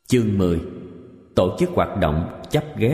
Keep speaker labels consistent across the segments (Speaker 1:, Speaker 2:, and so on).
Speaker 1: Chương 10. Tổ chức hoạt động chấp ghép.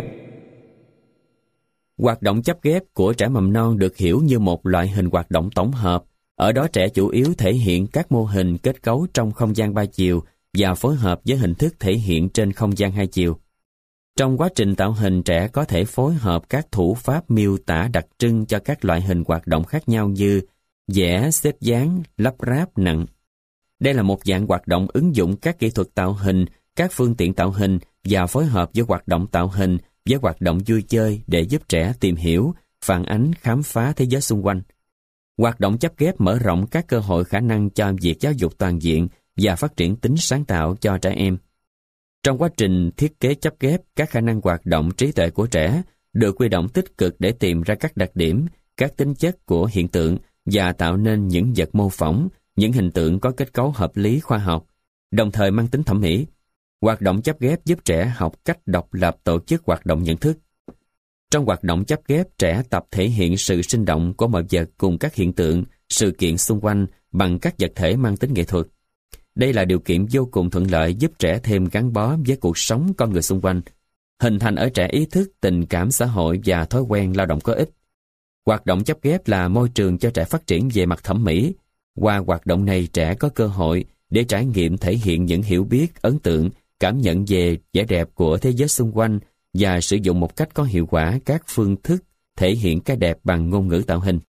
Speaker 1: Hoạt động chấp ghép của trẻ mầm non được hiểu như một loại hình hoạt động tổng hợp. Ở đó trẻ chủ yếu thể hiện các mô hình kết cấu trong không gian 3 chiều và phối hợp với hình thức thể hiện trên không gian 2 chiều. Trong quá trình tạo hình, trẻ có thể phối hợp các thủ pháp miêu tả đặc trưng cho các loại hình hoạt động khác nhau như vẽ, xếp dáng, lắp ráp, nặng. Đây là một dạng hoạt động ứng dụng các kỹ thuật tạo hình, các phương tiện tạo hình và phối hợp với hoạt động tạo hình với hoạt động vui chơi để giúp trẻ tìm hiểu, phản ánh, khám phá thế giới xung quanh. Hoạt động chấp ghép mở rộng các cơ hội khả năng cho việc giáo dục toàn diện và phát triển tính sáng tạo cho trẻ em. Trong quá trình thiết kế chấp ghép, các khả năng hoạt động trí tuệ của trẻ được huy động tích cực để tìm ra các đặc điểm, các tính chất của hiện tượng và tạo nên những vật mô phỏng, những hình tượng có kết cấu hợp lý khoa học, đồng thời mang tính thẩm mỹ. Hoạt động chấp ghép giúp trẻ học cách độc lập tổ chức hoạt động nhận thức. Trong hoạt động chấp ghép, trẻ tập thể hiện sự sinh động của mọi vật cùng các hiện tượng, sự kiện xung quanh bằng các vật thể mang tính nghệ thuật. Đây là điều kiện vô cùng thuận lợi giúp trẻ thêm gắn bó với cuộc sống con người xung quanh, hình thành ở trẻ ý thức, tình cảm xã hội và thói quen lao động có ích. Hoạt động chấp ghép là môi trường cho trẻ phát triển về mặt thẩm mỹ. Qua hoạt động này, trẻ có cơ hội để trải nghiệm thể hiện những hiểu biết, ấn tượng, cảm nhận về vẻ đẹp của thế giới xung quanh và sử dụng một cách có hiệu quả các phương thức thể hiện cái đẹp bằng ngôn ngữ tạo hình.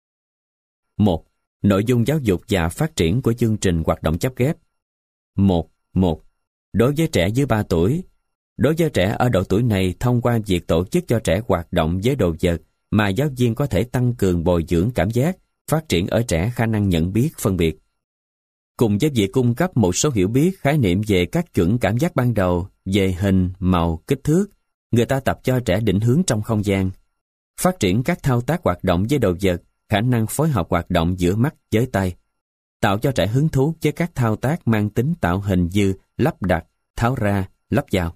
Speaker 1: 1. Nội dung giáo dục và phát triển của chương trình hoạt động chấp ghép. 1.1. Đối với trẻ dưới 3 tuổi. Đối với trẻ ở độ tuổi này, thông qua việc tổ chức cho trẻ hoạt động với đồ vật mà giáo viên có thể tăng cường bồi dưỡng cảm giác, phát triển ở trẻ khả năng nhận biết, phân biệt. Cùng với việc cung cấp một số hiểu biết, khái niệm về các chuẩn cảm giác ban đầu, về hình, màu, kích thước, người ta tập cho trẻ định hướng trong không gian. Phát triển các thao tác hoạt động với đồ vật, khả năng phối hợp hoạt động giữa mắt với tay. Tạo cho trẻ hứng thú với các thao tác mang tính tạo hình như lắp đặt, tháo ra, lắp vào.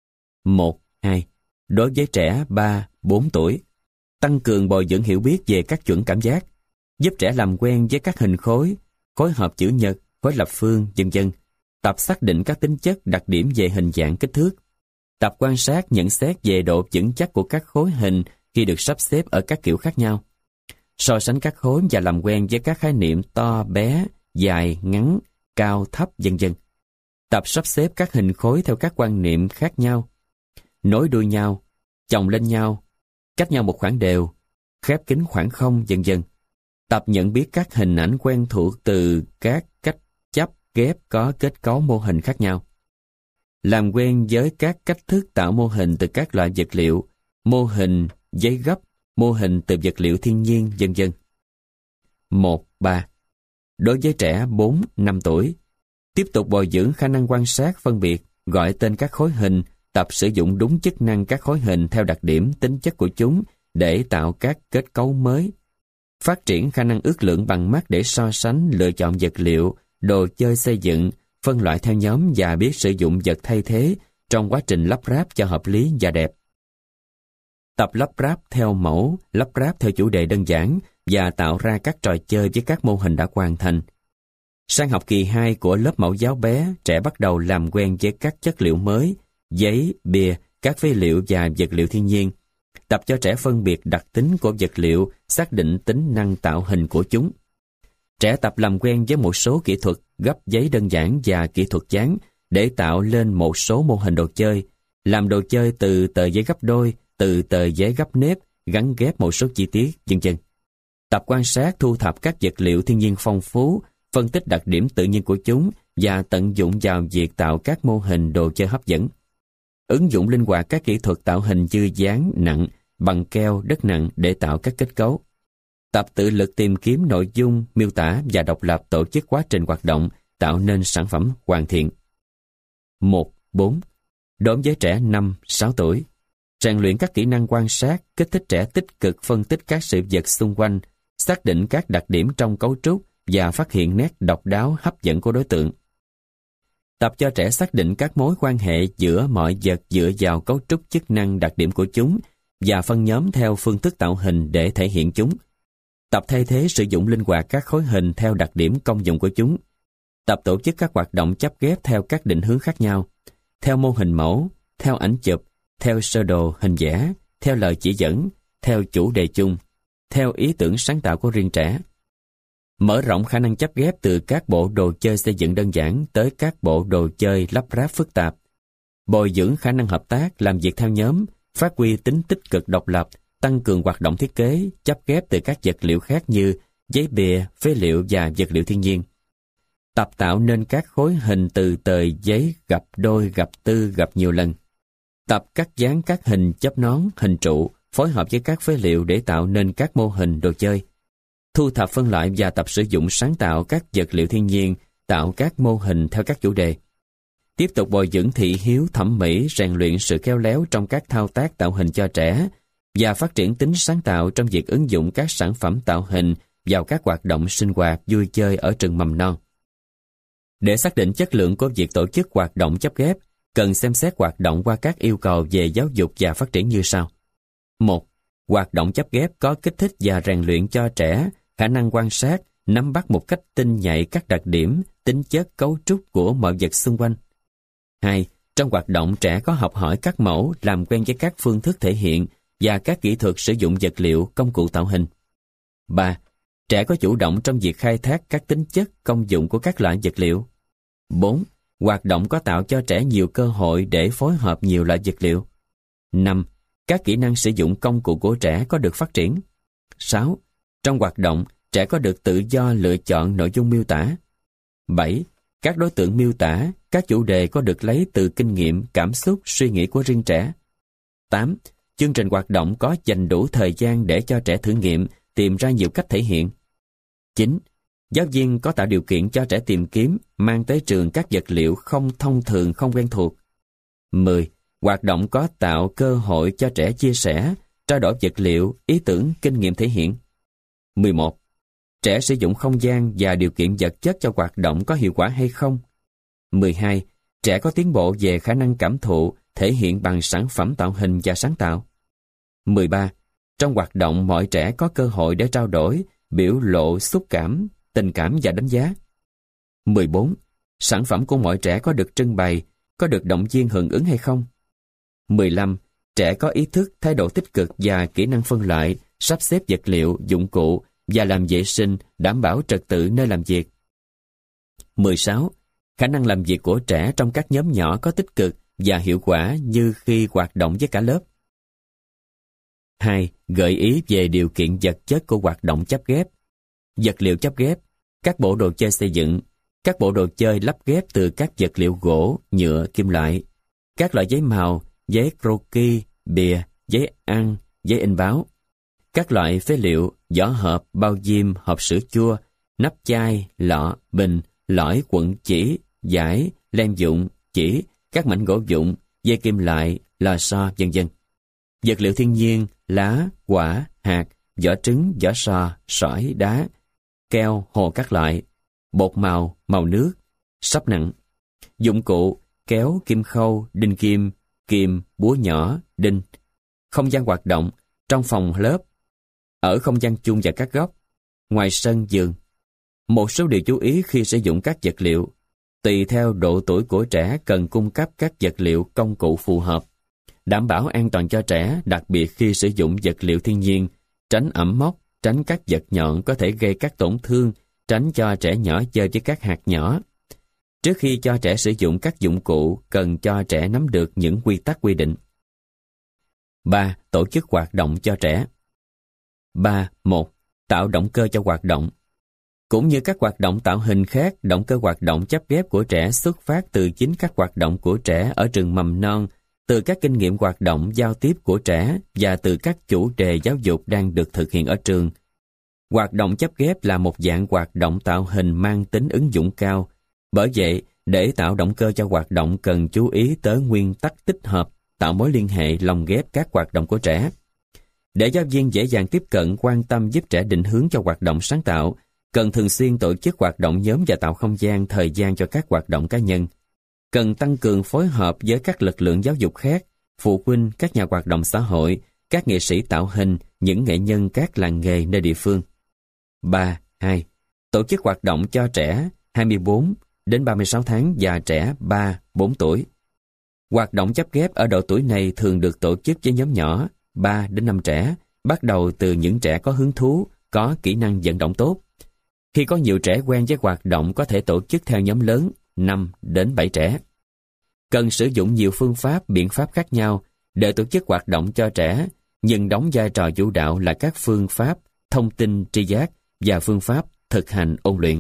Speaker 1: 1.2. Đối với trẻ 3-4 tuổi, tăng cường bồi dưỡng hiểu biết về các chuẩn cảm giác, giúp trẻ làm quen với các hình khối, khối hợp chữ nhật, khối lập phương, v.v. Tập xác định các tính chất, đặc điểm về hình dạng, kích thước. Tập quan sát, nhận xét về độ vững chắc của các khối hình khi được sắp xếp ở các kiểu khác nhau. So sánh các khối và làm quen với các khái niệm to, bé, dài, ngắn, cao, thấp, v.v. Tập sắp xếp các hình khối theo các quan niệm khác nhau. Nối đuôi nhau, chồng lên nhau, cách nhau một khoảng đều, khép kín khoảng không, v.v. Tập nhận biết các hình ảnh quen thuộc từ các cách chấp ghép có kết cấu mô hình khác nhau. Làm quen với các cách thức tạo mô hình từ các loại vật liệu, mô hình giấy gấp, mô hình từ vật liệu thiên nhiên, v.v. 1.3. Đối với trẻ 4-5 tuổi, tiếp tục bồi dưỡng khả năng quan sát, phân biệt, gọi tên các khối hình, tập sử dụng đúng chức năng các khối hình theo đặc điểm, tính chất của chúng để tạo các kết cấu mới. Phát triển khả năng ước lượng bằng mắt để so sánh, lựa chọn vật liệu, đồ chơi xây dựng, phân loại theo nhóm và biết sử dụng vật thay thế trong quá trình lắp ráp cho hợp lý và đẹp. Tập lắp ráp theo mẫu, lắp ráp theo chủ đề đơn giản và tạo ra các trò chơi với các mô hình đã hoàn thành. Sang học kỳ 2 của lớp mẫu giáo bé, trẻ bắt đầu làm quen với các chất liệu mới, giấy, bìa, các phế liệu và vật liệu thiên nhiên. Tập cho trẻ phân biệt đặc tính của vật liệu, xác định tính năng tạo hình của chúng. Trẻ tập làm quen với một số kỹ thuật gấp giấy đơn giản và kỹ thuật dán để tạo lên một số mô hình đồ chơi, làm đồ chơi từ tờ giấy gấp đôi, từ tờ giấy gấp nếp, gắn ghép một số chi tiết, v.v. Tập quan sát, thu thập các vật liệu thiên nhiên phong phú, phân tích đặc điểm tự nhiên của chúng và tận dụng vào việc tạo các mô hình đồ chơi hấp dẫn. Ứng dụng linh hoạt các kỹ thuật tạo hình như dán, nặng, bằng keo, đất nặng để tạo các kết cấu. Tập tự lực tìm kiếm nội dung, miêu tả và độc lập tổ chức quá trình hoạt động, tạo nên sản phẩm hoàn thiện. 1.4. Đối với trẻ 5-6 tuổi, rèn luyện các kỹ năng quan sát, kích thích trẻ tích cực phân tích các sự vật xung quanh, xác định các đặc điểm trong cấu trúc và phát hiện nét độc đáo hấp dẫn của đối tượng. Tập cho trẻ xác định các mối quan hệ giữa mọi vật dựa vào cấu trúc, chức năng, đặc điểm của chúng và phân nhóm theo phương thức tạo hình để thể hiện chúng. Tập thay thế sử dụng linh hoạt các khối hình theo đặc điểm công dụng của chúng. Tập tổ chức các hoạt động chấp ghép theo các định hướng khác nhau. theo mô hình mẫu, theo ảnh chụp, theo sơ đồ hình vẽ, theo lời chỉ dẫn, theo chủ đề chung, theo ý tưởng sáng tạo của riêng trẻ. Mở rộng khả năng chấp ghép từ các bộ đồ chơi xây dựng đơn giản tới các bộ đồ chơi lắp ráp phức tạp. Bồi dưỡng khả năng hợp tác, làm việc theo nhóm, phát huy tính tích cực độc lập, tăng cường hoạt động thiết kế, chấp ghép từ các vật liệu khác như giấy bìa, phế liệu và vật liệu thiên nhiên. Tập tạo nên các khối hình từ tờ giấy gặp đôi, gặp tư, gặp nhiều lần. Tập cắt dán các hình chớp nón, hình trụ, phối hợp với các phế liệu để tạo nên các mô hình đồ chơi. Thu thập phân loại và tập sử dụng sáng tạo các vật liệu thiên nhiên, tạo các mô hình theo các chủ đề. Tiếp tục bồi dưỡng thị hiếu thẩm mỹ, rèn luyện sự khéo léo trong các thao tác tạo hình cho trẻ và phát triển tính sáng tạo trong việc ứng dụng các sản phẩm tạo hình vào các hoạt động sinh hoạt vui chơi ở trường mầm non. Để xác định chất lượng của việc tổ chức hoạt động chấp ghép, cần xem xét hoạt động qua các yêu cầu về giáo dục và phát triển như sau. 1. Hoạt động chấp ghép có kích thích và rèn luyện cho trẻ khả năng quan sát, nắm bắt một cách tinh nhạy các đặc điểm, tính chất, cấu trúc của mọi vật xung quanh. 2. Trong hoạt động, trẻ có học hỏi các mẫu, làm quen với các phương thức thể hiện và các kỹ thuật sử dụng vật liệu, công cụ tạo hình. 3. Trẻ có chủ động trong việc khai thác các tính chất, công dụng của các loại vật liệu. 4. Hoạt động có tạo cho trẻ nhiều cơ hội để phối hợp nhiều loại vật liệu. 5. Các kỹ năng sử dụng công cụ của trẻ có được phát triển. 6. Trong hoạt động, trẻ có được tự do lựa chọn nội dung miêu tả. 7. Các đối tượng miêu tả, các chủ đề có được lấy từ kinh nghiệm, cảm xúc, suy nghĩ của riêng trẻ. 8. Chương trình hoạt động có dành đủ thời gian để cho trẻ thử nghiệm, tìm ra nhiều cách thể hiện. 9. Giáo viên có tạo điều kiện cho trẻ tìm kiếm, mang tới trường các vật liệu không thông thường, không quen thuộc. 10. Hoạt động có tạo cơ hội cho trẻ chia sẻ, trao đổi vật liệu, ý tưởng, kinh nghiệm thể hiện. 11. Trẻ sử dụng không gian và điều kiện vật chất cho hoạt động có hiệu quả hay không? 12. Trẻ có tiến bộ về khả năng cảm thụ, thể hiện bằng sản phẩm tạo hình và sáng tạo. 13. Trong hoạt động, mọi trẻ có cơ hội để trao đổi, biểu lộ xúc cảm, tình cảm và đánh giá. 14. Sản phẩm của mọi trẻ có được trưng bày, có được động viên hưởng ứng hay không? 15. Trẻ có ý thức, thái độ tích cực và kỹ năng phân loại, sắp xếp vật liệu, dụng cụ và làm vệ sinh, đảm bảo trật tự nơi làm việc. 16. Khả năng làm việc của trẻ trong các nhóm nhỏ có tích cực và hiệu quả như khi hoạt động với cả lớp. 2. Gợi ý về điều kiện vật chất của hoạt động chấp ghép. Vật liệu chấp ghép, các bộ đồ chơi xây dựng, các bộ đồ chơi lắp ghép từ các vật liệu gỗ, nhựa, kim loại, các loại giấy màu, giấy croquis, bìa, giấy ăn, giấy in báo, các loại phế liệu, vỏ hộp, bao diêm, hộp sữa chua, nắp chai, lọ, bình, lõi, quận chỉ, dải, lem dụng, chỉ, các mảnh gỗ vụn, dây kim loại, lò xo, vân vân. Vật liệu thiên nhiên, lá, quả, hạt, vỏ trứng, vỏ sò, sỏi, đá, keo, hồ các loại, bột màu, màu nước, sáp nặng. Dụng cụ, kéo, kim khâu, đinh kim, kìm, búa nhỏ, đinh. Không gian hoạt động, trong phòng lớp, ở không gian chung và các góc, ngoài sân giường. Một số điều chú ý khi sử dụng các vật liệu. Tùy theo độ tuổi của trẻ cần cung cấp các vật liệu công cụ phù hợp. Đảm bảo an toàn cho trẻ, đặc biệt khi sử dụng vật liệu thiên nhiên, tránh ẩm mốc, tránh các vật nhọn có thể gây các tổn thương, tránh cho trẻ nhỏ chơi với các hạt nhỏ. Trước khi cho trẻ sử dụng các dụng cụ, cần cho trẻ nắm được những quy tắc quy định. 3. Tổ chức hoạt động cho trẻ. 3.1. Tạo động cơ cho hoạt động. Cũng như các hoạt động tạo hình khác, động cơ hoạt động chấp ghép của trẻ xuất phát từ chính các hoạt động của trẻ ở trường mầm non, từ các kinh nghiệm hoạt động giao tiếp của trẻ và từ các chủ đề giáo dục đang được thực hiện ở trường. Hoạt động chấp ghép là một dạng hoạt động tạo hình mang tính ứng dụng cao. Bởi vậy, để tạo động cơ cho hoạt động cần chú ý tới nguyên tắc tích hợp, tạo mối liên hệ lồng ghép các hoạt động của trẻ. Để giáo viên dễ dàng tiếp cận, quan tâm giúp trẻ định hướng cho hoạt động sáng tạo, cần thường xuyên tổ chức hoạt động nhóm và tạo không gian, thời gian cho các hoạt động cá nhân. Cần tăng cường phối hợp với các lực lượng giáo dục khác, phụ huynh, các nhà hoạt động xã hội, các nghệ sĩ tạo hình, những nghệ nhân các làng nghề nơi địa phương. 3.2. Tổ chức hoạt động cho trẻ 24 đến 36 tháng và trẻ 3-4 tuổi. Hoạt động chấp ghép ở độ tuổi này thường được tổ chức với nhóm nhỏ 3 đến 5 trẻ, bắt đầu từ những trẻ có hứng thú, có kỹ năng vận động tốt. Khi có nhiều trẻ quen với hoạt động có thể tổ chức theo nhóm lớn 5 đến 7 trẻ. Cần sử dụng nhiều phương pháp, biện pháp khác nhau để tổ chức hoạt động cho trẻ, nhưng đóng vai trò chủ đạo là các phương pháp thông tin tri giác và phương pháp thực hành ôn luyện.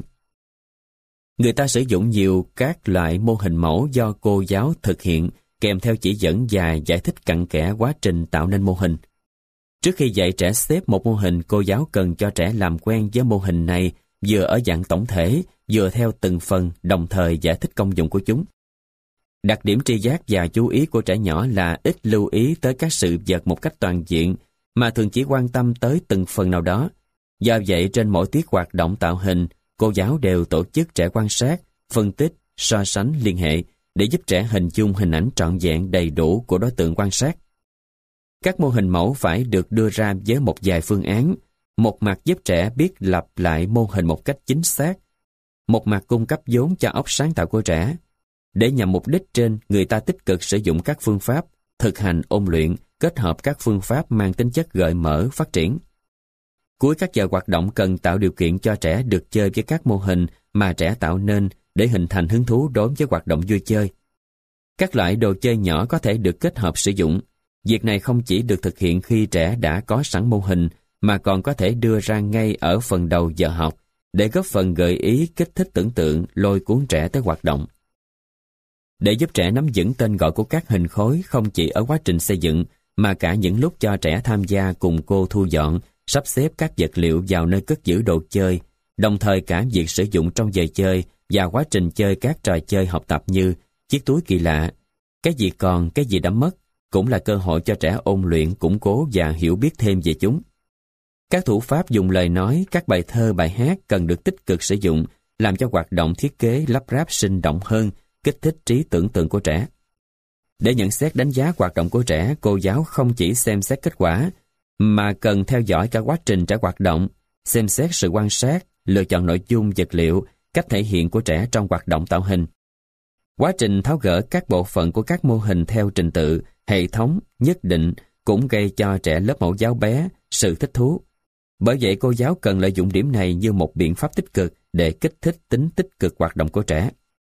Speaker 1: Người ta sử dụng nhiều các loại mô hình mẫu do cô giáo thực hiện kèm theo chỉ dẫn và giải thích cặn kẽ quá trình tạo nên mô hình. Trước khi dạy trẻ xếp một mô hình, cô giáo cần cho trẻ làm quen với mô hình này vừa ở dạng tổng thể, vừa theo từng phần, đồng thời giải thích công dụng của chúng. Đặc điểm tri giác và chú ý của trẻ nhỏ là ít lưu ý tới các sự vật một cách toàn diện, mà thường chỉ quan tâm tới từng phần nào đó. Do vậy, trên mỗi tiết hoạt động tạo hình, cô giáo đều tổ chức trẻ quan sát, phân tích, so sánh, liên hệ để giúp trẻ hình dung hình ảnh trọn vẹn đầy đủ của đối tượng quan sát. Các mô hình mẫu phải được đưa ra với một vài phương án, một mặt giúp trẻ biết lặp lại mô hình một cách chính xác, một mặt cung cấp vốn cho óc sáng tạo của trẻ. Để nhằm mục đích trên, người ta tích cực sử dụng các phương pháp thực hành ôn luyện, kết hợp các phương pháp mang tính chất gợi mở, phát triển. Cuối các giờ hoạt động cần tạo điều kiện cho trẻ được chơi với các mô hình mà trẻ tạo nên để hình thành hứng thú đối với hoạt động vui chơi. Các loại đồ chơi nhỏ có thể được kết hợp sử dụng. Việc này không chỉ được thực hiện khi trẻ đã có sẵn mô hình, mà còn có thể đưa ra ngay ở phần đầu giờ học để góp phần gợi ý, kích thích tưởng tượng, lôi cuốn trẻ tới hoạt động. Để giúp trẻ nắm vững tên gọi của các hình khối không chỉ ở quá trình xây dựng, mà cả những lúc cho trẻ tham gia cùng cô thu dọn, sắp xếp các vật liệu vào nơi cất giữ đồ chơi, đồng thời cả việc sử dụng trong giờ chơi và quá trình chơi các trò chơi học tập như chiếc túi kỳ lạ, cái gì còn, cái gì đã mất, cũng là cơ hội cho trẻ ôn luyện, củng cố và hiểu biết thêm về chúng. Các thủ pháp dùng lời nói, các bài thơ, bài hát cần được tích cực sử dụng, làm cho hoạt động thiết kế lắp ráp sinh động hơn, kích thích trí tưởng tượng của trẻ. Để nhận xét đánh giá hoạt động của trẻ, cô giáo không chỉ xem xét kết quả, mà cần theo dõi cả quá trình trẻ hoạt động, xem xét sự quan sát, lựa chọn nội dung, vật liệu, cách thể hiện của trẻ trong hoạt động tạo hình. Quá trình tháo gỡ các bộ phận của các mô hình theo trình tự, hệ thống, nhất định cũng gây cho trẻ lớp mẫu giáo bé sự thích thú. Bởi vậy cô giáo cần lợi dụng điểm này như một biện pháp tích cực để kích thích tính tích cực hoạt động của trẻ.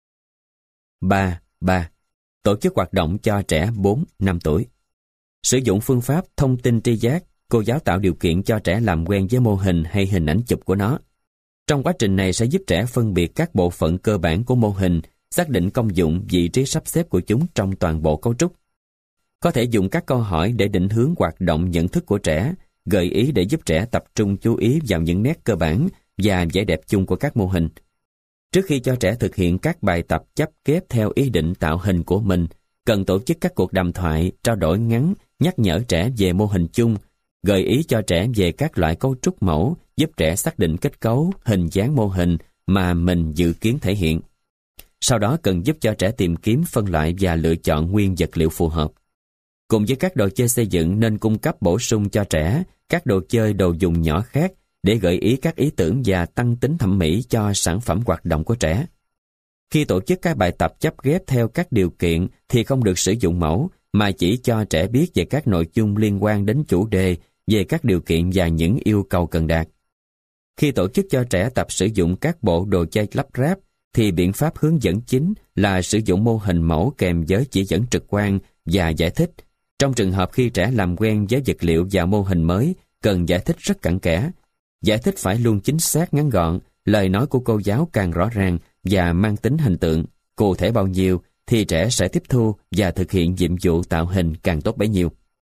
Speaker 1: 3. Tổ chức hoạt động cho trẻ 4-5 tuổi. Sử dụng phương pháp thông tin tri giác, cô giáo tạo điều kiện cho trẻ làm quen với mô hình hay hình ảnh chụp của nó. Trong quá trình này sẽ giúp trẻ phân biệt các bộ phận cơ bản của mô hình, xác định công dụng, vị trí sắp xếp của chúng trong toàn bộ cấu trúc. Có thể dùng các câu hỏi để định hướng hoạt động nhận thức của trẻ, gợi ý để giúp trẻ tập trung chú ý vào những nét cơ bản và vẻ đẹp chung của các mô hình. Trước khi cho trẻ thực hiện các bài tập chấp ghép theo ý định tạo hình của mình, cần tổ chức các cuộc đàm thoại, trao đổi ngắn, nhắc nhở trẻ về mô hình chung, gợi ý cho trẻ về các loại cấu trúc mẫu, giúp trẻ xác định kết cấu, hình dáng mô hình mà mình dự kiến thể hiện. Sau đó cần giúp cho trẻ tìm kiếm, phân loại và lựa chọn nguyên vật liệu phù hợp. Cùng với các đồ chơi xây dựng nên cung cấp bổ sung cho trẻ các đồ chơi, đồ dùng nhỏ khác để gợi ý các ý tưởng và tăng tính thẩm mỹ cho sản phẩm hoạt động của trẻ. Khi tổ chức các bài tập chấp ghép theo các điều kiện thì không được sử dụng mẫu, mà chỉ cho trẻ biết về các nội dung liên quan đến chủ đề, về các điều kiện và những yêu cầu cần đạt. Khi tổ chức cho trẻ tập sử dụng các bộ đồ chơi lắp ráp, thì biện pháp hướng dẫn chính là sử dụng mô hình mẫu kèm với chỉ dẫn trực quan và giải thích. Trong trường hợp khi trẻ làm quen với vật liệu và mô hình mới, cần giải thích rất cặn kẽ. Giải thích phải luôn chính xác, ngắn gọn, lời nói của cô giáo càng rõ ràng và mang tính hình tượng, cụ thể bao nhiêu thì trẻ sẽ tiếp thu và thực hiện nhiệm vụ tạo hình càng tốt bấy nhiêu.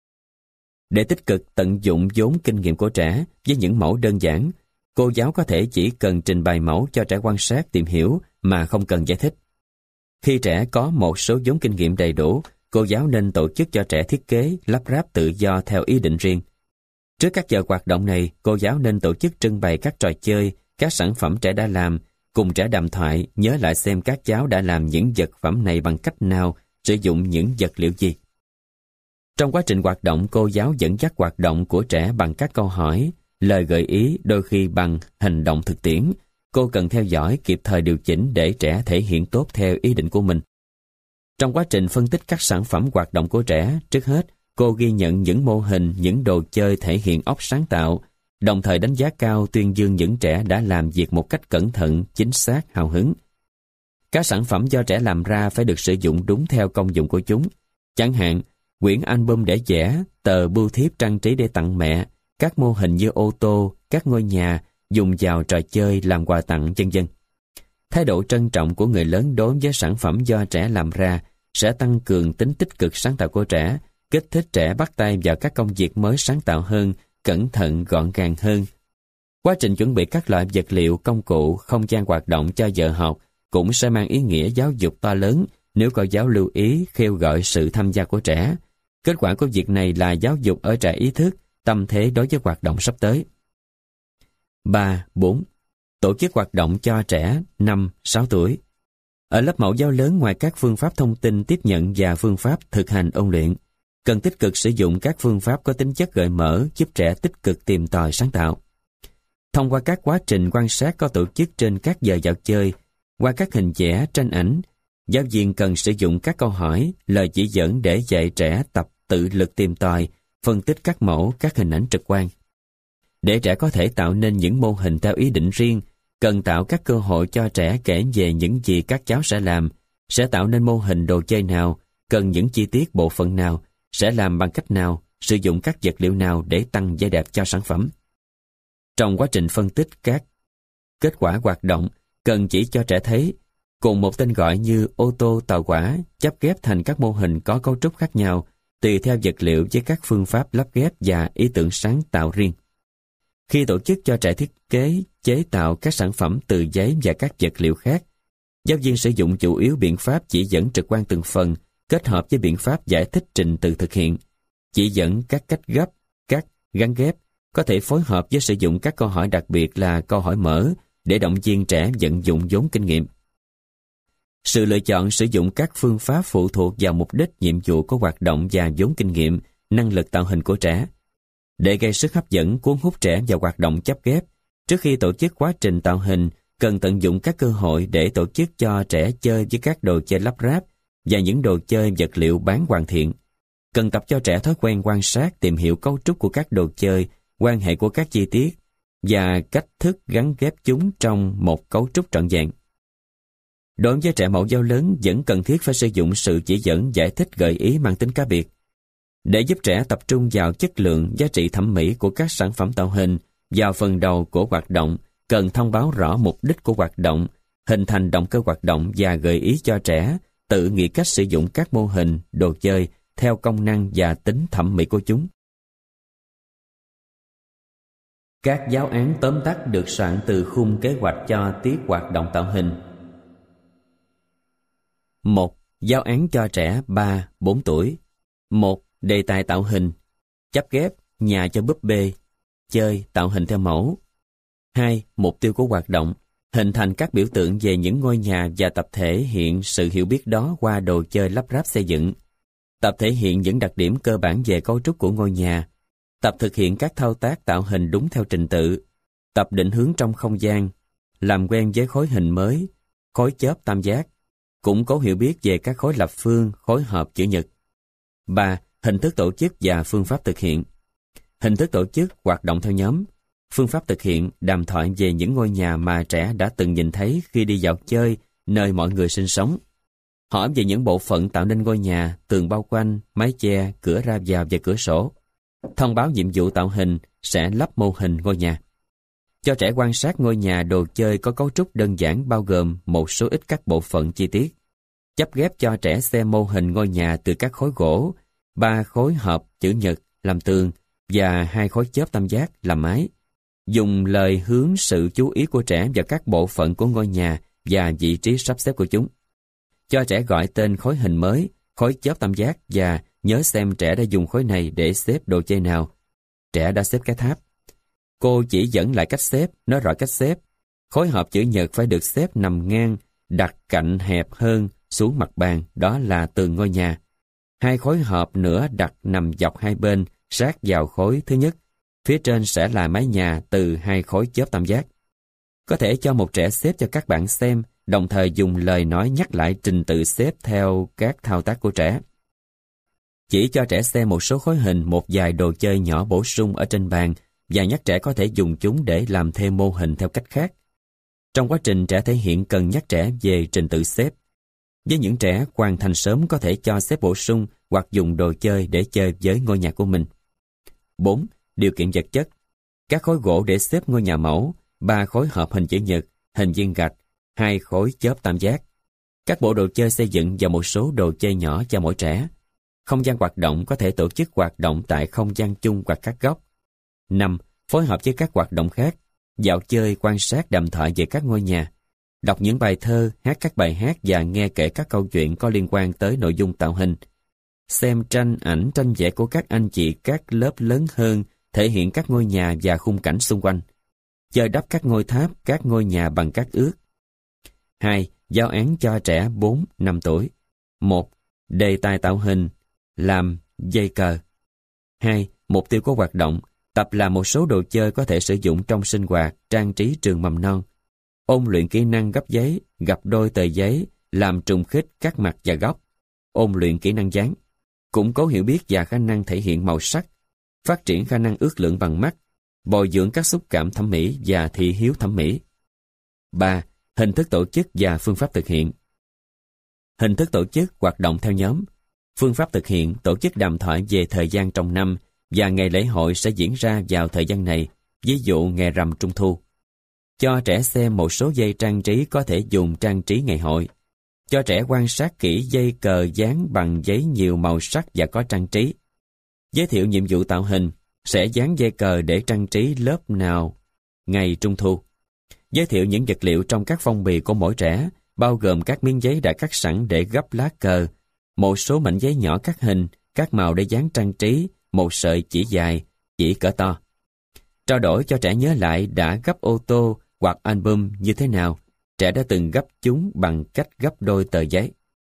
Speaker 1: Để tích cực tận dụng vốn kinh nghiệm của trẻ với những mẫu đơn giản, cô giáo có thể chỉ cần trình bày mẫu cho trẻ quan sát, tìm hiểu mà không cần giải thích. Khi trẻ có một số vốn kinh nghiệm đầy đủ, cô giáo nên tổ chức cho trẻ thiết kế, lắp ráp tự do theo ý định riêng. Trước các giờ hoạt động này, cô giáo nên tổ chức trưng bày các trò chơi, các sản phẩm trẻ đã làm, cùng trẻ đàm thoại, nhớ lại xem các cháu đã làm những vật phẩm này bằng cách nào, sử dụng những vật liệu gì. Trong quá trình hoạt động, cô giáo dẫn dắt hoạt động của trẻ bằng các câu hỏi, lời gợi ý, đôi khi bằng hành động thực tiễn. Cô cần theo dõi, kịp thời điều chỉnh để trẻ thể hiện tốt theo ý định của mình. Trong quá trình phân tích các sản phẩm hoạt động của trẻ, trước hết, cô ghi nhận những mô hình, những đồ chơi thể hiện óc sáng tạo, đồng thời đánh giá cao tuyên dương những trẻ đã làm việc một cách cẩn thận, chính xác, hào hứng. Các sản phẩm do trẻ làm ra phải được sử dụng đúng theo công dụng của chúng. Chẳng hạn, quyển album để vẽ, tờ bưu thiếp trang trí để tặng mẹ, các mô hình như ô tô, các ngôi nhà, dùng vào trò chơi làm quà tặng, vân vân. Thái độ trân trọng của người lớn đối với sản phẩm do trẻ làm ra sẽ tăng cường tính tích cực sáng tạo của trẻ, kích thích trẻ bắt tay vào các công việc mới sáng tạo hơn, cẩn thận, gọn gàng hơn. Quá trình chuẩn bị các loại vật liệu, công cụ, không gian hoạt động cho giờ học cũng sẽ mang ý nghĩa giáo dục to lớn nếu cô giáo lưu ý, kêu gọi sự tham gia của trẻ. Kết quả của việc này là giáo dục ở trẻ ý thức, tâm thế đối với hoạt động sắp tới. 3. 4. Tổ chức hoạt động cho trẻ 5-6 tuổi. Ở lớp mẫu giáo lớn, ngoài các phương pháp thông tin tiếp nhận và phương pháp thực hành ôn luyện, cần tích cực sử dụng các phương pháp có tính chất gợi mở giúp trẻ tích cực tìm tòi sáng tạo. Thông qua các quá trình quan sát có tổ chức trên các giờ dạo chơi, qua các hình vẽ, tranh ảnh, giáo viên cần sử dụng các câu hỏi, lời chỉ dẫn để dạy trẻ tập tự lực tìm tòi, phân tích các mẫu, các hình ảnh trực quan. Để trẻ có thể tạo nên những mô hình theo ý định riêng, cần tạo các cơ hội cho trẻ kể về những gì các cháu sẽ làm, sẽ tạo nên mô hình đồ chơi nào, cần những chi tiết bộ phận nào, sẽ làm bằng cách nào, sử dụng các vật liệu nào để tăng vẻ đẹp cho sản phẩm. Trong quá trình phân tích các kết quả hoạt động, cần chỉ cho trẻ thấy, cùng một tên gọi như ô tô, tàu hỏa, chắp ghép thành các mô hình có cấu trúc khác nhau, tùy theo vật liệu với các phương pháp lắp ghép và ý tưởng sáng tạo riêng. Khi tổ chức cho trẻ thiết kế, chế tạo các sản phẩm từ giấy và các vật liệu khác, giáo viên sử dụng chủ yếu biện pháp chỉ dẫn trực quan từng phần, kết hợp với biện pháp giải thích trình tự thực hiện, chỉ dẫn các cách gấp, cắt, gắn ghép, có thể phối hợp với sử dụng các câu hỏi đặc biệt là câu hỏi mở để động viên trẻ vận dụng vốn kinh nghiệm. Sự lựa chọn sử dụng các phương pháp phụ thuộc vào mục đích, nhiệm vụ của hoạt động và vốn kinh nghiệm, năng lực tạo hình của trẻ. Để gây sức hấp dẫn, cuốn hút trẻ vào hoạt động chắp ghép, trước khi tổ chức quá trình tạo hình, cần tận dụng các cơ hội để tổ chức cho trẻ chơi với các đồ chơi lắp ráp và những đồ chơi vật liệu bán hoàn thiện. Cần tập cho trẻ thói quen quan sát, tìm hiểu cấu trúc của các đồ chơi, quan hệ của các chi tiết và cách thức gắn ghép chúng trong một cấu trúc trọn vẹn. Đối với trẻ mẫu giáo lớn, vẫn cần thiết phải sử dụng sự chỉ dẫn, giải thích, gợi ý mang tính cá biệt. Để giúp trẻ tập trung vào chất lượng, giá trị thẩm mỹ của các sản phẩm tạo hình, vào phần đầu của hoạt động, cần thông báo rõ mục đích của hoạt động, hình thành động cơ hoạt động và gợi ý cho trẻ tự nghĩ cách sử dụng các mô hình, đồ chơi theo công năng và tính thẩm mỹ của chúng. Các giáo án tóm tắt được soạn từ khung kế hoạch cho tiết hoạt động tạo hình. 1. Giáo án cho trẻ 3-4 tuổi. 1. Đề tài tạo hình. Chắp ghép, nhà cho búp bê. Chơi, tạo hình theo mẫu. 2. Mục tiêu của hoạt động. Hình thành các biểu tượng về những ngôi nhà và tập thể hiện sự hiểu biết đó qua đồ chơi lắp ráp xây dựng. Tập thể hiện những đặc điểm cơ bản về cấu trúc của ngôi nhà. Tập thực hiện các thao tác tạo hình đúng theo trình tự. Tập định hướng trong không gian. Làm quen với khối hình mới, khối chớp tam giác. Củng cố hiểu biết về các khối lập phương, khối hợp chữ nhật. 3. Hình thức tổ chức và phương pháp thực hiện. Hình thức tổ chức, hoạt động theo nhóm. Phương pháp thực hiện, đàm thoại về những ngôi nhà mà trẻ đã từng nhìn thấy khi đi dạo chơi, nơi mọi người sinh sống. Hỏi về những bộ phận tạo nên ngôi nhà, tường bao quanh, mái che, cửa ra vào và cửa sổ. Thông báo nhiệm vụ tạo hình, sẽ lắp mô hình ngôi nhà. Cho trẻ quan sát ngôi nhà đồ chơi có cấu trúc đơn giản bao gồm một số ít các bộ phận chi tiết. Chắp ghép cho trẻ xem mô hình ngôi nhà từ các khối gỗ, 3 khối hợp chữ nhật làm tường và 2 khối chớp tam giác làm mái. Dùng lời hướng sự chú ý của trẻ vào các bộ phận của ngôi nhà và vị trí sắp xếp của chúng. Cho trẻ gọi tên khối hình mới, khối chớp tam giác và nhớ xem trẻ đã dùng khối này để xếp đồ chơi nào. Trẻ đã xếp cái tháp. Cô chỉ dẫn lại cách xếp, nói rõ cách xếp. Khối hợp chữ nhật phải được xếp nằm ngang, đặt cạnh hẹp hơn xuống mặt bàn, đó là tường ngôi nhà. 2 khối hợp nữa đặt nằm dọc hai bên, sát vào khối thứ nhất. Phía trên sẽ là mái nhà từ 2 khối chớp tam giác. Có thể cho một trẻ xếp cho các bạn xem đồng thời dùng lời nói nhắc lại trình tự xếp theo các thao tác của trẻ. Chỉ cho trẻ xem một số khối hình, một vài đồ chơi nhỏ bổ sung ở trên bàn và nhắc trẻ có thể dùng chúng để làm thêm mô hình theo cách khác. Trong quá trình trẻ thể hiện cần nhắc trẻ về trình tự xếp. Với những trẻ hoàn thành sớm có thể cho xếp bổ sung hoặc dùng đồ chơi để chơi với ngôi nhà của mình. 4. Điều kiện vật chất. Các khối gỗ để xếp ngôi nhà mẫu, 3 khối hộp hình chữ nhật, hình viên gạch, 2 khối chớp tam giác. Các bộ đồ chơi xây dựng và một số đồ chơi nhỏ cho mỗi trẻ. Không gian hoạt động có thể tổ chức hoạt động tại không gian chung hoặc các góc. 5. Phối hợp với các hoạt động khác. Dạo chơi, quan sát, đàm thoại về các ngôi nhà. Đọc những bài thơ, hát các bài hát và nghe kể các câu chuyện có liên quan tới nội dung tạo hình. Xem tranh ảnh, tranh vẽ của các anh chị các lớp lớn hơn thể hiện các ngôi nhà và khung cảnh xung quanh. Chơi đắp các ngôi tháp, các ngôi nhà bằng cát ướt. 2. Giao án cho trẻ 4-5 tuổi. 1. Đề tài tạo hình, làm dây cờ. 2. Mục tiêu của hoạt động, tập làm một số đồ chơi có thể sử dụng trong sinh hoạt, trang trí trường mầm non. Ôn luyện kỹ năng gấp giấy, gập đôi tờ giấy, làm trùng khít các mặt và góc. Ôn luyện kỹ năng dán. Củng cố hiểu biết và khả năng thể hiện màu sắc. Phát triển khả năng ước lượng bằng mắt. Bồi dưỡng các xúc cảm thẩm mỹ và thị hiếu thẩm mỹ. 3. Hình thức tổ chức và phương pháp thực hiện. Hình thức tổ chức hoạt động theo nhóm. Phương pháp thực hiện tổ chức đàm thoại về thời gian trong năm và ngày lễ hội sẽ diễn ra vào thời gian này, ví dụ ngày rằm trung thu. Cho trẻ xem một số dây trang trí có thể dùng trang trí ngày hội. Cho trẻ quan sát kỹ dây cờ dán bằng giấy nhiều màu sắc và có trang trí. Giới thiệu nhiệm vụ tạo hình, sẽ dán dây cờ để trang trí lớp nào ngày trung thu. Giới thiệu những vật liệu trong các phong bì của mỗi trẻ, bao gồm các miếng giấy đã cắt sẵn để gấp lá cờ, một số mảnh giấy nhỏ cắt hình, các màu để dán trang trí, một sợi chỉ dài, chỉ cỡ to. Trao đổi cho trẻ nhớ lại đã gấp ô tô hoặc album như thế nào, trẻ đã từng gấp chúng bằng cách gấp đôi tờ giấy.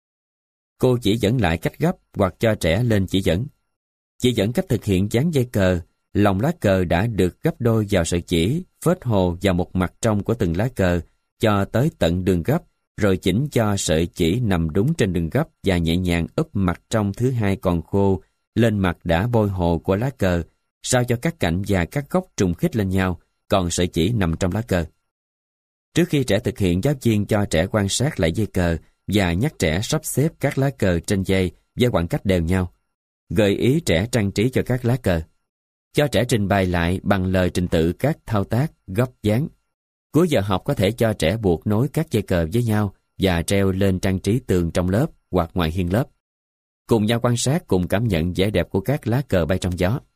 Speaker 1: Cô chỉ dẫn lại cách gấp hoặc cho trẻ lên chỉ dẫn. Chỉ dẫn cách thực hiện dán dây cờ, lòng lá cờ đã được gấp đôi vào sợi chỉ, phết hồ vào một mặt trong của từng lá cờ, cho tới tận đường gấp, rồi chỉnh cho sợi chỉ nằm đúng trên đường gấp và nhẹ nhàng úp mặt trong thứ hai còn khô lên mặt đã bôi hồ của lá cờ, sao cho các cạnh và các góc trùng khít lên nhau, còn sợi chỉ nằm trong lá cờ. Trước khi trẻ thực hiện, giáo viên cho trẻ quan sát lại dây cờ và nhắc trẻ sắp xếp các lá cờ trên dây với khoảng cách đều nhau. Gợi ý trẻ trang trí cho các lá cờ. Cho trẻ trình bày lại bằng lời trình tự các thao tác gấp dán. Cuối giờ học có thể cho trẻ buộc nối các dây cờ với nhau và treo lên trang trí tường trong lớp hoặc ngoài hiên lớp. Cùng nhau quan sát, cùng cảm nhận vẻ đẹp của các lá cờ bay trong gió.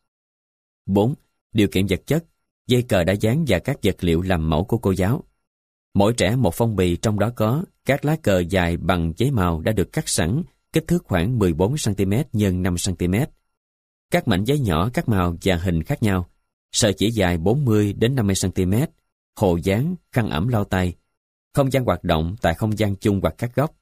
Speaker 1: 4. Điều kiện vật chất, dây cờ đã dán và các vật liệu làm mẫu của cô giáo. Mỗi trẻ một phong bì, trong đó có các lá cờ dài bằng giấy màu đã được cắt sẵn, kích thước khoảng 14cm x 5cm. Các mảnh giấy nhỏ các màu và hình khác nhau, sợi chỉ dài 40 đến 50cm, hồ dán, khăn ẩm lau tay. Không gian hoạt động tại không gian chung hoặc các góc.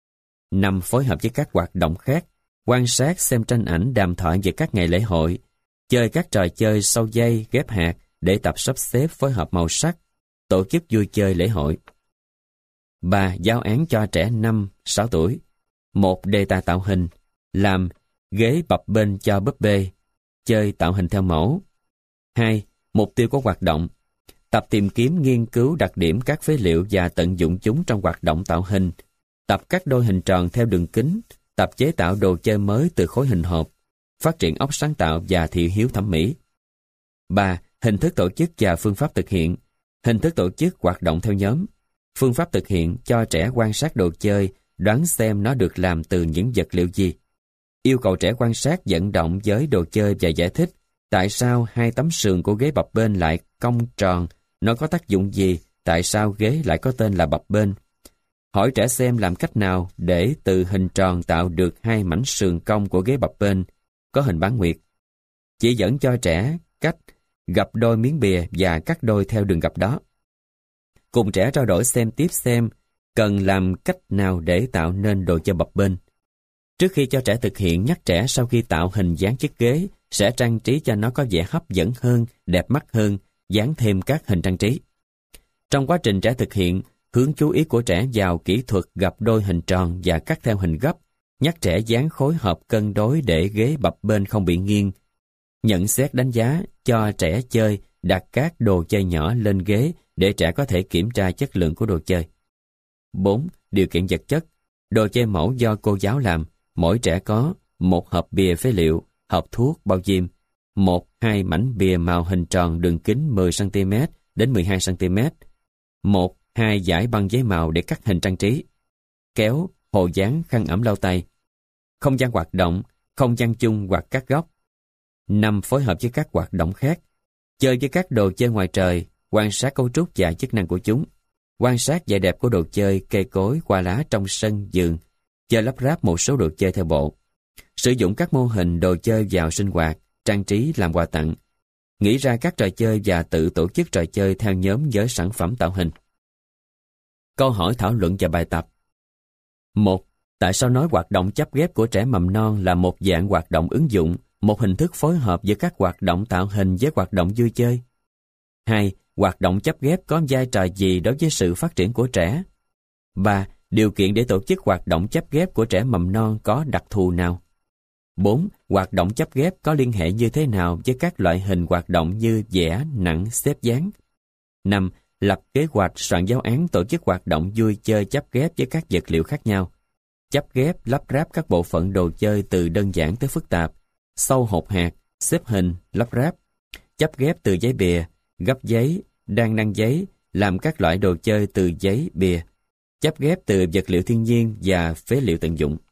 Speaker 1: 5. Phối hợp với các hoạt động khác, quan sát, xem tranh ảnh, đàm thoại về các ngày lễ hội, chơi các trò chơi sâu dây, ghép hạt để tập sắp xếp phối hợp màu sắc, tổ chức vui chơi lễ hội. 3. Giáo án cho trẻ 5-6 tuổi. 1. Đề tài tạo hình, làm ghế bập bênh cho búp bê, chơi tạo hình theo mẫu. 2. Mục tiêu của hoạt động, tập tìm kiếm, nghiên cứu đặc điểm các phế liệu và tận dụng chúng trong hoạt động tạo hình, tập các đôi hình tròn theo đường kính, tập chế tạo đồ chơi mới từ khối hình hộp, phát triển óc sáng tạo và thị hiếu thẩm mỹ. 3. Hình thức tổ chức và phương pháp thực hiện. Hình thức tổ chức hoạt động theo nhóm. Phương pháp thực hiện cho trẻ quan sát đồ chơi, đoán xem nó được làm từ những vật liệu gì. Yêu cầu trẻ quan sát, vận động với đồ chơi và giải thích tại sao hai tấm sườn của ghế bập bênh lại cong tròn, nó có tác dụng gì, tại sao ghế lại có tên là bập bênh. Hỏi trẻ xem làm cách nào để từ hình tròn tạo được hai mảnh sườn cong của ghế bập bênh, có hình bán nguyệt. Chỉ dẫn cho trẻ cách gập đôi miếng bìa và cắt đôi theo đường gập đó. Cùng trẻ trao đổi xem tiếp xem cần làm cách nào để tạo nên đồ chơi bập bênh. Trước khi cho trẻ thực hiện, nhắc trẻ sau khi tạo hình dán chiếc ghế sẽ trang trí cho nó có vẻ hấp dẫn hơn, đẹp mắt hơn, dán thêm các hình trang trí. Trong quá trình trẻ thực hiện, Hướng chú ý của trẻ vào kỹ thuật gập đôi hình tròn và cắt theo hình gấp, nhắc trẻ dán khối hợp cân đối để ghế bập bênh không bị nghiêng. Nhận xét đánh giá, cho trẻ chơi, đặt các đồ chơi nhỏ lên ghế để trẻ có thể kiểm tra chất lượng của đồ chơi. 4. Điều kiện vật chất. Đồ chơi mẫu do cô giáo làm, mỗi trẻ có một hộp bìa phế liệu, hộp thuốc, bao diêm, 1-2 mảnh bìa màu hình tròn đường kính 10cm đến 12cm, 1-2 dải băng giấy màu để cắt hình trang trí, kéo, hồ dán, khăn ẩm lau tay. Không gian hoạt động, không gian chung hoặc cắt góc. 5. Phối hợp với các hoạt động khác. Chơi với các đồ chơi ngoài trời, quan sát cấu trúc và chức năng của chúng. Quan sát vẻ đẹp của đồ chơi, cây cối, hoa lá trong sân, vườn. Chơi lắp ráp một số đồ chơi theo bộ. Sử dụng các mô hình đồ chơi vào sinh hoạt, trang trí làm quà tặng. Nghĩ ra các trò chơi và tự tổ chức trò chơi theo nhóm với sản phẩm tạo hình. Câu hỏi thảo luận và bài tập. 1. Tại sao nói hoạt động chấp ghép của trẻ mầm non là một dạng hoạt động ứng dụng, một hình thức phối hợp giữa các hoạt động tạo hình với hoạt động vui chơi? 2. Hoạt động chấp ghép có vai trò gì đối với sự phát triển của trẻ? 3. Điều kiện để tổ chức hoạt động chấp ghép của trẻ mầm non có đặc thù nào? 4. Hoạt động chấp ghép có liên hệ như thế nào với các loại hình hoạt động như vẽ, nặng, xếp dán? 5. Lập kế hoạch soạn giáo án tổ chức hoạt động vui chơi chấp ghép với các vật liệu khác nhau. Chấp ghép, lắp ráp các bộ phận đồ chơi từ đơn giản tới phức tạp, sâu hột hạt, xếp hình, lắp ráp. Chấp ghép từ giấy bìa, gấp giấy, đan năng giấy, làm các loại đồ chơi từ giấy, bìa. Chấp ghép từ vật liệu thiên nhiên và phế liệu tận dụng.